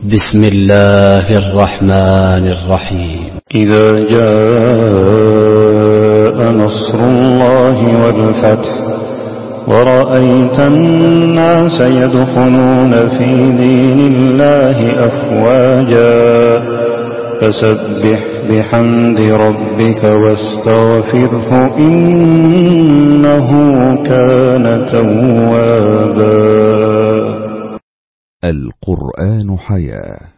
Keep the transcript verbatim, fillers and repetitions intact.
بسم الله الرحمن الرحيم. إذا جاء نصر الله والفتح ورأيت الناس يدخلون في دين الله أفواجا فسبح بحمد ربك واستغفره إنه كان توابا. القرآن حياة.